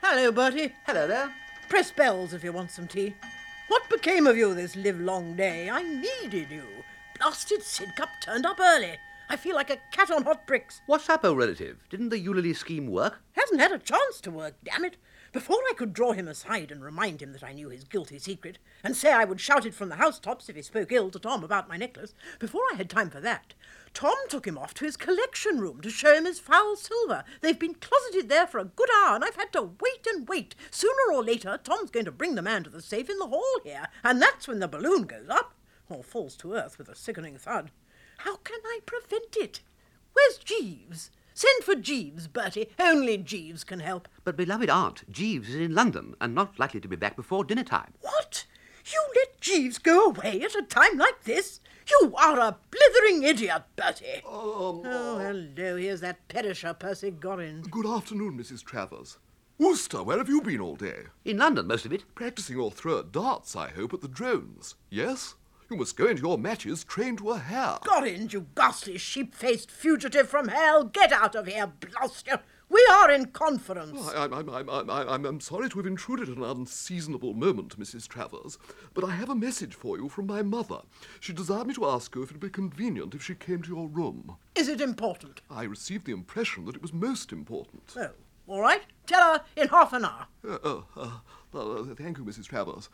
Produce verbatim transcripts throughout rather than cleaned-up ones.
Hello, Bertie. Hello there. Press bells if you want some tea. What became of you this livelong day? I needed you. Blasted Sidcup turned up early. I feel like a cat on hot bricks. What's up, old relative? Didn't the Eulalie scheme work? Hasn't had a chance to work, damn it. Before I could draw him aside and remind him that I knew his guilty secret, and say I would shout it from the housetops if he spoke ill to Tom about my necklace, before I had time for that, Tom took him off to his collection room to show him his foul silver. They've been closeted there for a good hour, and I've had to wait and wait. Sooner or later, Tom's going to bring the man to the safe in the hall here, and that's when the balloon goes up, or falls to earth with a sickening thud. How can I prevent it? Where's Jeeves? Send for Jeeves, Bertie. Only Jeeves can help. But, beloved aunt, Jeeves is in London and not likely to be back before dinner time. What? You let Jeeves go away at a time like this? You are a blithering idiot, Bertie. Um, Oh, hello. Here's that perisher, Percy Gorrin. Good afternoon, Missus Travers. Wooster, where have you been all day? In London, most of it. Practising your throw at darts, I hope, at the drones. Yes? You must go into your matches trained to a hair. Gorrin, you ghastly sheep-faced fugitive from hell. Get out of here, blast you. We are in conference. Oh, I'm, I'm, I'm, I'm, I'm, I'm sorry to have intruded at an unseasonable moment, Missus Travers, but I have a message for you from my mother. She desired me to ask you if it would be convenient if she came to your room. Is it important? I received the impression that it was most important. Oh, all right. Tell her in half an hour. Uh, uh, uh, uh, thank you, Missus Travers.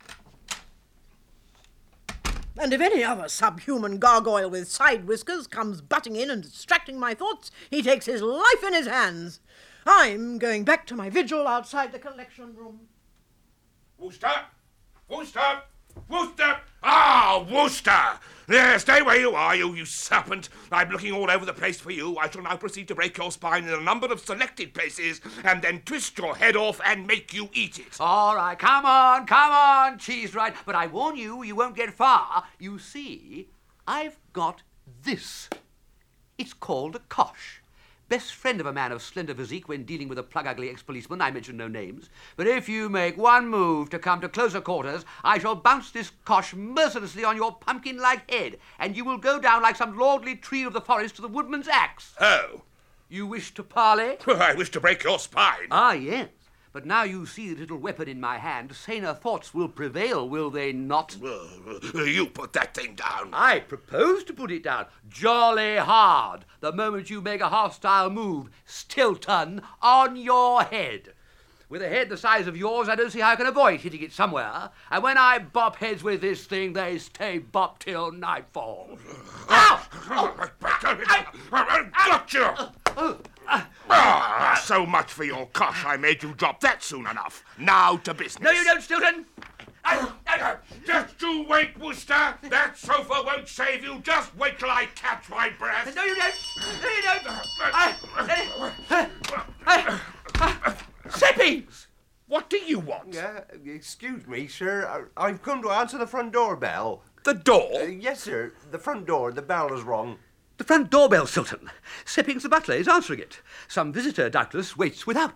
And if any other subhuman gargoyle with side whiskers comes butting in and distracting my thoughts, he takes his life in his hands. I'm going back to my vigil outside the collection room. Wooster! Wooster! Wooster! Ah, Wooster! There, stay where you are, you, you serpent. I'm looking all over the place for you. I shall now proceed to break your spine in a number of selected places and then twist your head off and make you eat it. All right, come on, come on, cheese right. But I warn you, you won't get far. You see, I've got this. It's called a cosh. Best friend of a man of slender physique when dealing with a plug-ugly ex-policeman. I mention no names. But if you make one move to come to closer quarters, I shall bounce this cosh mercilessly on your pumpkin-like head, and you will go down like some lordly tree of the forest to the woodman's axe. Oh. You wish to parley? Well, I wish to break your spine. Ah, yes. But now you see the little weapon in my hand, saner thoughts will prevail, will they not? Uh, you put that thing down. I propose to put it down jolly hard the moment you make a hostile move, Stilton, on your head. With a head the size of yours, I don't see how I can avoid hitting it somewhere. And when I bop heads with this thing, they stay bopped till nightfall. Ow! Gotcha! Ah, so much for your cosh. I made you drop that soon enough. Now to business. No, you don't, Stilton. Just you wait, Wooster. That sofa won't save you. Just wait till I catch my breath. No, you don't. No, you don't. I, I, I, Sippings! What do you want? Uh, excuse me, sir. I, I've come to answer the front door bell. The door? Uh, yes, sir. The front door. The bell is wrong. The front doorbell, Stilton. Sippings the butler is answering it. Some visitor, doubtless, waits without.